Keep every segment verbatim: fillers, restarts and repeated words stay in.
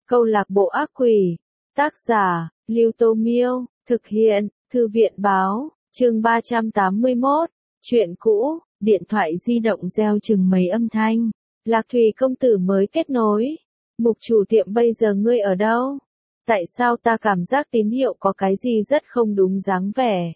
Câu lạc bộ ác quỷ. Tác giả, Lưu Tô Miêu. Thực hiện, Thư viện Báo. Chương ba trăm tám mươi mốt. Chuyện cũ. Điện thoại di động reo chừng mấy âm thanh. Lạc Thùy công tử mới kết nối. Mục chủ tiệm, bây giờ ngươi ở đâu? Tại sao ta cảm giác tín hiệu có cái gì rất không đúng dáng vẻ?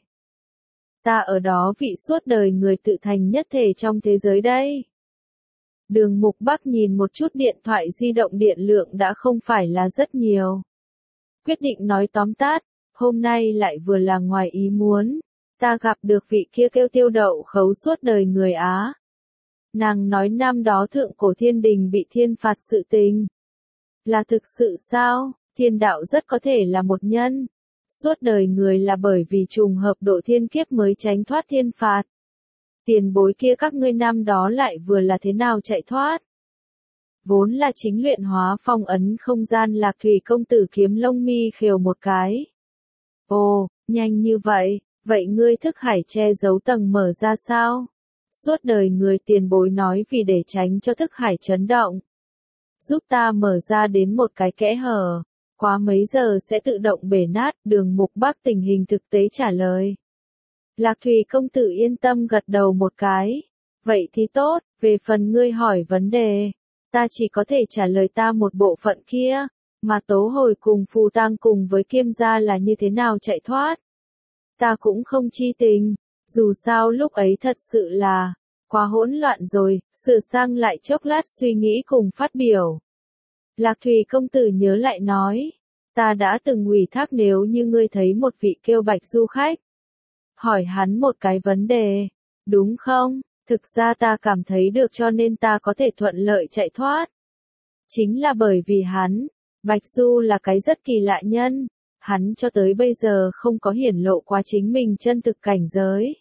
Ta ở đó, vị suốt đời người tự thành nhất thể trong thế giới đây. Đường Mục Bắc nhìn một chút điện thoại di động, điện lượng đã không phải là rất nhiều. Quyết định nói tóm tắt, hôm nay lại vừa là ngoài ý muốn. Ta gặp được vị kia kêu Tiêu Đậu Khấu suốt đời người Á. Nàng nói năm đó thượng cổ thiên đình bị thiên phạt sự tình. Là thực sự sao? Thiên đạo rất có thể là một nhân. Suốt đời người là bởi vì trùng hợp độ thiên kiếp mới tránh thoát thiên phạt. Tiền bối kia các ngươi năm đó lại vừa là thế nào chạy thoát? Vốn là chính luyện hóa phong ấn không gian, Lạc Thùy công tử kiếm lông mi khều một cái. Ồ, nhanh như vậy, vậy ngươi thức hải che giấu tầng mở ra sao? Suốt đời người tiền bối nói vì để tránh cho thức hải chấn động. Giúp ta mở ra đến một cái kẽ hở, quá mấy giờ sẽ tự động bể nát. Đường Mục Bắc tình hình thực tế trả lời. Lạc Thùy công tử yên tâm gật đầu một cái. Vậy thì tốt, về phần ngươi hỏi vấn đề, ta chỉ có thể trả lời ta một bộ phận kia, mà Tố Hồi cùng Phù Tang cùng với Kiêm gia là như thế nào chạy thoát. Ta cũng không chi tình, dù sao lúc ấy thật sự là quá hỗn loạn rồi, sửa sang lại chốc lát suy nghĩ cùng phát biểu. Lạc Thùy công tử nhớ lại nói, ta đã từng ủy thác nếu như ngươi thấy một vị kêu Bạch du khách. Hỏi hắn một cái vấn đề, đúng không? Thực ra ta cảm thấy được cho nên ta có thể thuận lợi chạy thoát. Chính là bởi vì hắn, Bạch Du là cái rất kỳ lạ nhân, hắn cho tới bây giờ không có hiển lộ qua chính mình chân thực cảnh giới.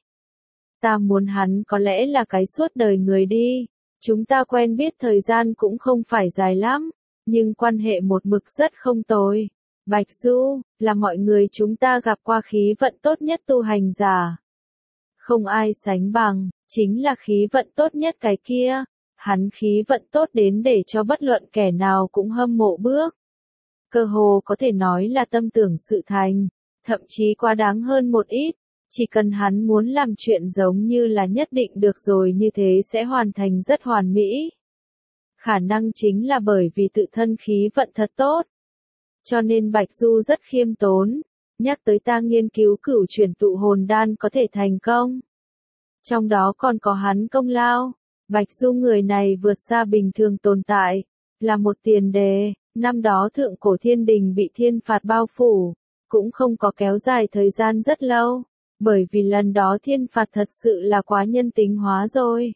Ta muốn hắn có lẽ là cái suốt đời người đi, chúng ta quen biết thời gian cũng không phải dài lắm, nhưng quan hệ một mực rất không tồi. Bạch Du, là mọi người chúng ta gặp qua khí vận tốt nhất tu hành giả. Không ai sánh bằng, chính là khí vận tốt nhất cái kia. Hắn khí vận tốt đến để cho bất luận kẻ nào cũng hâm mộ bước. Cơ hồ có thể nói là tâm tưởng sự thành, thậm chí quá đáng hơn một ít. Chỉ cần hắn muốn làm chuyện giống như là nhất định được rồi, như thế sẽ hoàn thành rất hoàn mỹ. Khả năng chính là bởi vì tự thân khí vận thật tốt. Cho nên Bạch Du rất khiêm tốn, nhắc tới ta nghiên cứu cửu chuyển tụ hồn đan có thể thành công. Trong đó còn có hắn công lao. Bạch Du người này vượt xa bình thường tồn tại, là một tiền đề. Năm đó thượng cổ thiên đình bị thiên phạt bao phủ, cũng không có kéo dài thời gian rất lâu, bởi vì lần đó thiên phạt thật sự là quá nhân tính hóa rồi.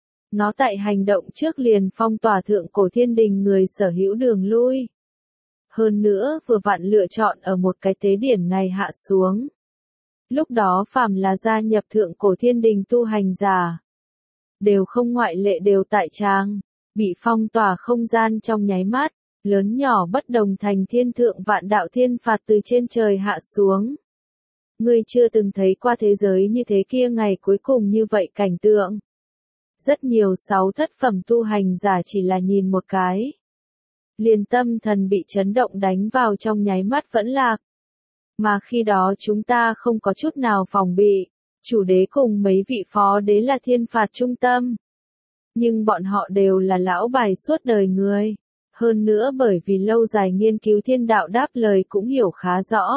Nó tại hành động trước liền phong tỏa thượng cổ thiên đình người sở hữu đường lui. Hơn nữa vừa vặn lựa chọn ở một cái tế điểm ngày hạ xuống. Lúc đó phàm là gia nhập thượng cổ thiên đình tu hành giả, đều không ngoại lệ đều tại trang, bị phong tỏa không gian trong nháy mắt, lớn nhỏ bất đồng thành thiên thượng vạn đạo thiên phạt từ trên trời hạ xuống. Ngươi chưa từng thấy qua thế giới như thế kia, ngày cuối cùng như vậy cảnh tượng. Rất nhiều sáu thất phẩm tu hành giả chỉ là nhìn một cái, liền tâm thần bị chấn động đánh vào trong nháy mắt vẫn lạc. Mà khi đó chúng ta không có chút nào phòng bị, chủ đế cùng mấy vị phó đế là thiên phạt trung tâm. Nhưng bọn họ đều là lão bài suốt đời người. Hơn nữa bởi vì lâu dài nghiên cứu thiên đạo đáp lời cũng hiểu khá rõ.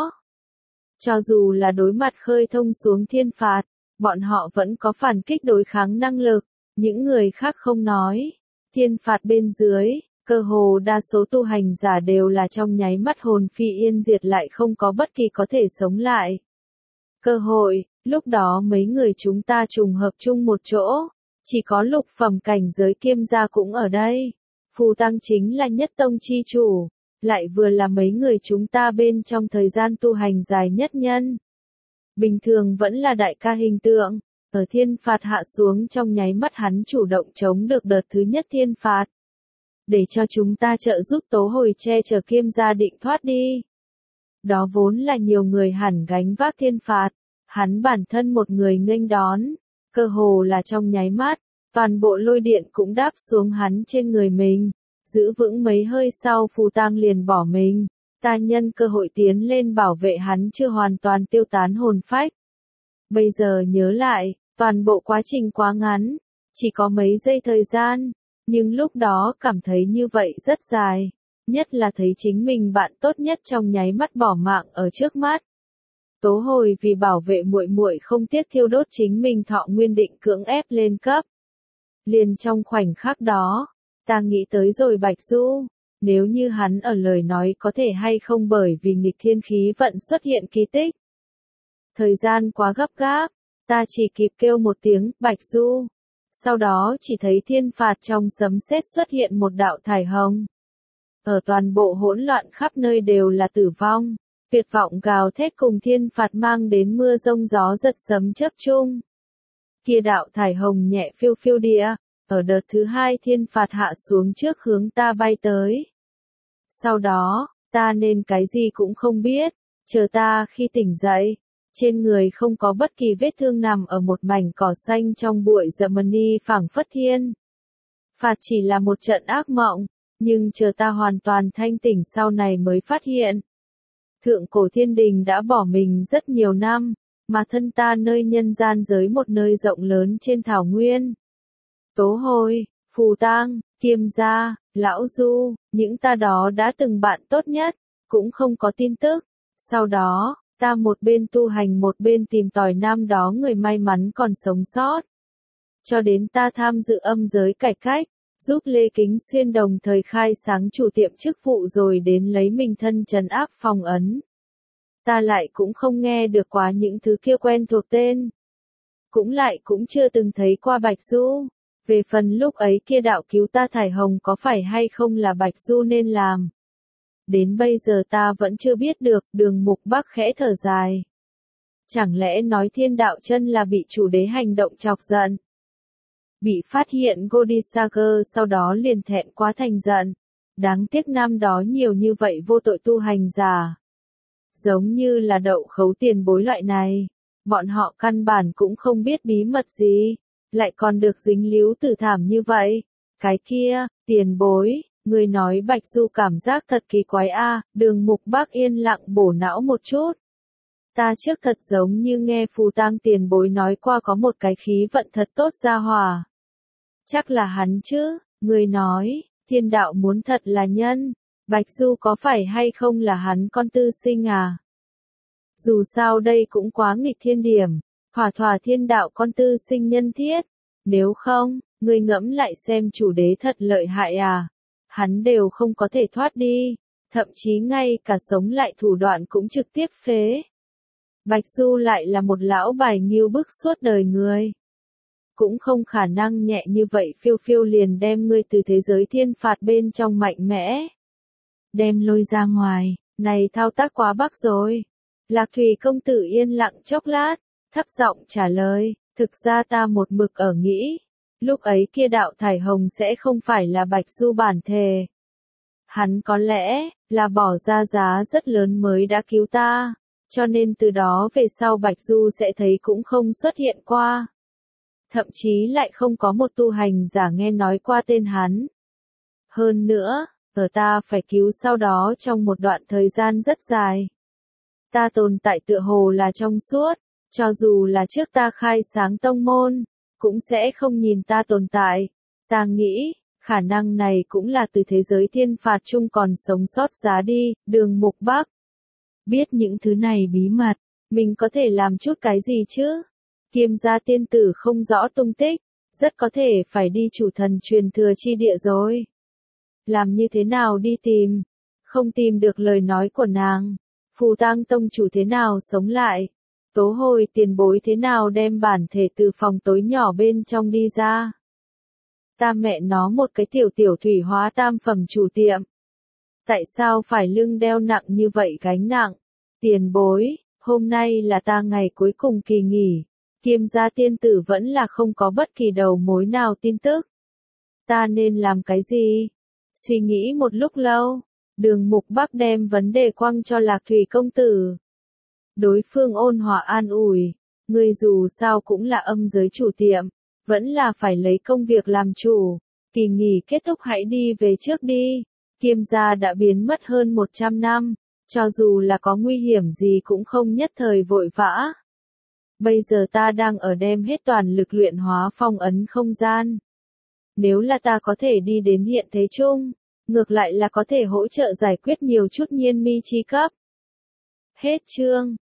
Cho dù là đối mặt khơi thông xuống thiên phạt, bọn họ vẫn có phản kích đối kháng năng lực. Những người khác không nói. Thiên phạt bên dưới, cơ hồ đa số tu hành giả đều là trong nháy mắt hồn phi yên diệt, lại không có bất kỳ có thể sống lại. Cơ hội, lúc đó mấy người chúng ta trùng hợp chung một chỗ, chỉ có lục phẩm cảnh giới Kiêm gia cũng ở đây. Phù Tang chính là nhất tông chi chủ, lại vừa là mấy người chúng ta bên trong thời gian tu hành dài nhất nhân. Bình thường vẫn là đại ca hình tượng, ở thiên phạt hạ xuống trong nháy mắt hắn chủ động chống được đợt thứ nhất thiên phạt. Để cho chúng ta trợ giúp Tố Hồi che chở Kiêm gia định thoát đi. Đó vốn là nhiều người hẳn gánh vác thiên phạt, hắn bản thân một người nghênh đón, cơ hồ là trong nháy mắt, toàn bộ lôi điện cũng đáp xuống hắn trên người mình. Giữ vững mấy hơi sau Phù Tang liền bỏ mình. Ta nhân cơ hội tiến lên bảo vệ hắn chưa hoàn toàn tiêu tán hồn phách. Bây giờ nhớ lại, toàn bộ quá trình quá ngắn, chỉ có mấy giây thời gian, nhưng lúc đó cảm thấy như vậy rất dài, nhất là thấy chính mình bạn tốt nhất trong nháy mắt bỏ mạng ở trước mắt. Tố Hồi vì bảo vệ muội muội không tiếc thiêu đốt chính mình thọ nguyên định cưỡng ép lên cấp. Liền trong khoảnh khắc đó, ta nghĩ tới rồi Bạch Du, nếu như hắn ở lời nói có thể hay không bởi vì nghịch thiên khí vận xuất hiện kỳ tích. Thời gian quá gấp gáp, ta chỉ kịp kêu một tiếng Bạch Du. Sau đó chỉ thấy thiên phạt trong sấm sét xuất hiện một đạo thải hồng. Ở toàn bộ hỗn loạn khắp nơi đều là tử vong, tuyệt vọng gào thét cùng thiên phạt mang đến mưa rông gió giật sấm chớp chung. Kia đạo thải hồng nhẹ phiêu phiêu địa, ở đợt thứ hai thiên phạt hạ xuống trước hướng ta bay tới. Sau đó, ta nên cái gì cũng không biết, chờ ta khi tỉnh dậy, trên người không có bất kỳ vết thương nằm ở một mảnh cỏ xanh trong bụi rậm ni phảng phất thiên. Phạt chỉ là một trận ác mộng, nhưng chờ ta hoàn toàn thanh tỉnh sau này mới phát hiện. Thượng cổ thiên đình đã bỏ mình rất nhiều năm, mà thân ta nơi nhân gian giới một nơi rộng lớn trên thảo nguyên. Tố Hồi, Phù Tang, Kiêm Gia, Lão Du, những ta đó đã từng bạn tốt nhất, cũng không có tin tức. Sau đó, ta một bên tu hành một bên tìm tòi năm đó người may mắn còn sống sót. Cho đến ta tham dự âm giới cải cách, giúp Lê Kính Xuyên đồng thời khai sáng chủ tiệm chức vụ rồi đến lấy mình thân trấn áp phong ấn. Ta lại cũng không nghe được quá những thứ kia quen thuộc tên. Cũng lại cũng chưa từng thấy qua Bạch Du. Về phần lúc ấy kia đạo cứu ta thải hồng có phải hay không là Bạch Du nên làm. Đến bây giờ ta vẫn chưa biết được, Đường Mục Bắc khẽ thở dài. Chẳng lẽ nói thiên đạo chân là bị chủ đế hành động chọc giận? Bị phát hiện Godisager sau đó liền thẹn quá thành giận. Đáng tiếc năm đó nhiều như vậy vô tội tu hành giả. Giống như là đậu khấu tiền bối loại này. Bọn họ căn bản cũng không biết bí mật gì. Lại còn được dính líu tử thảm như vậy. Cái kia, tiền bối, người nói Bạch Du cảm giác thật kỳ quái a. Đường Mục Bắc yên lặng bổ não một chút. Ta trước thật giống như nghe Phù Tang tiền bối nói qua có một cái khí vận thật tốt ra hòa. Chắc là hắn chứ, người nói, thiên đạo muốn thật là nhân, Bạch Du có phải hay không là hắn con tư sinh à? Dù sao đây cũng quá nghịch thiên điểm, thỏa thỏa thiên đạo con tư sinh nhân thiết, nếu không, người ngẫm lại xem chủ đế thật lợi hại à, hắn đều không có thể thoát đi, thậm chí ngay cả sống lại thủ đoạn cũng trực tiếp phế. Bạch Du lại là một lão bài nghiêu bức suốt đời người. Cũng không khả năng nhẹ như vậy phiêu phiêu liền đem ngươi từ thế giới thiên phạt bên trong mạnh mẽ. Đem lôi ra ngoài, này thao tác quá bắc rồi. Lạc Thủy công tử yên lặng chốc lát, thấp giọng trả lời, thực ra ta một mực ở nghĩ. Lúc ấy kia đạo thải hồng sẽ không phải là Bạch Du bản thể. Hắn có lẽ, là bỏ ra giá rất lớn mới đã cứu ta. Cho nên từ đó về sau Bạch Du sẽ thấy cũng không xuất hiện qua. Thậm chí lại không có một tu hành giả nghe nói qua tên hắn. Hơn nữa, ở ta phải cứu sau đó trong một đoạn thời gian rất dài. Ta tồn tại tựa hồ là trong suốt, cho dù là trước ta khai sáng tông môn, cũng sẽ không nhìn ta tồn tại. Ta nghĩ, khả năng này cũng là từ thế giới thiên phạt chung còn sống sót giá đi, Đường Mục Bắc. Biết những thứ này bí mật, mình có thể làm chút cái gì chứ? Kiêm Gia tiên tử không rõ tung tích, rất có thể phải đi chủ thần truyền thừa chi địa rồi. Làm như thế nào đi tìm? Không tìm được lời nói của nàng. Phù Tang tông chủ thế nào sống lại? Tố Hồi tiền bối thế nào đem bản thể từ phòng tối nhỏ bên trong đi ra? Ta mẹ nó một cái tiểu tiểu thủy hóa tam phẩm chủ tiệm. Tại sao phải lưng đeo nặng như vậy gánh nặng? Tiền bối, hôm nay là ta ngày cuối cùng kỳ nghỉ. Kiêm Gia tiên tử vẫn là không có bất kỳ đầu mối nào tin tức. Ta nên làm cái gì? Suy nghĩ một lúc lâu, Đường Mục Bắc đem vấn đề quăng cho Lạc Thủy công tử. Đối phương ôn hòa an ủi, người dù sao cũng là âm giới chủ tiệm, vẫn là phải lấy công việc làm chủ. Kỳ nghỉ kết thúc hãy đi về trước đi. Kiêm gia đã biến mất hơn một trăm năm, cho dù là có nguy hiểm gì cũng không nhất thời vội vã. Bây giờ ta đang ở đem hết toàn lực luyện hóa phong ấn không gian. Nếu là ta có thể đi đến hiện thế chung, ngược lại là có thể hỗ trợ giải quyết nhiều chút nhiên mi chi cấp. Hết chương.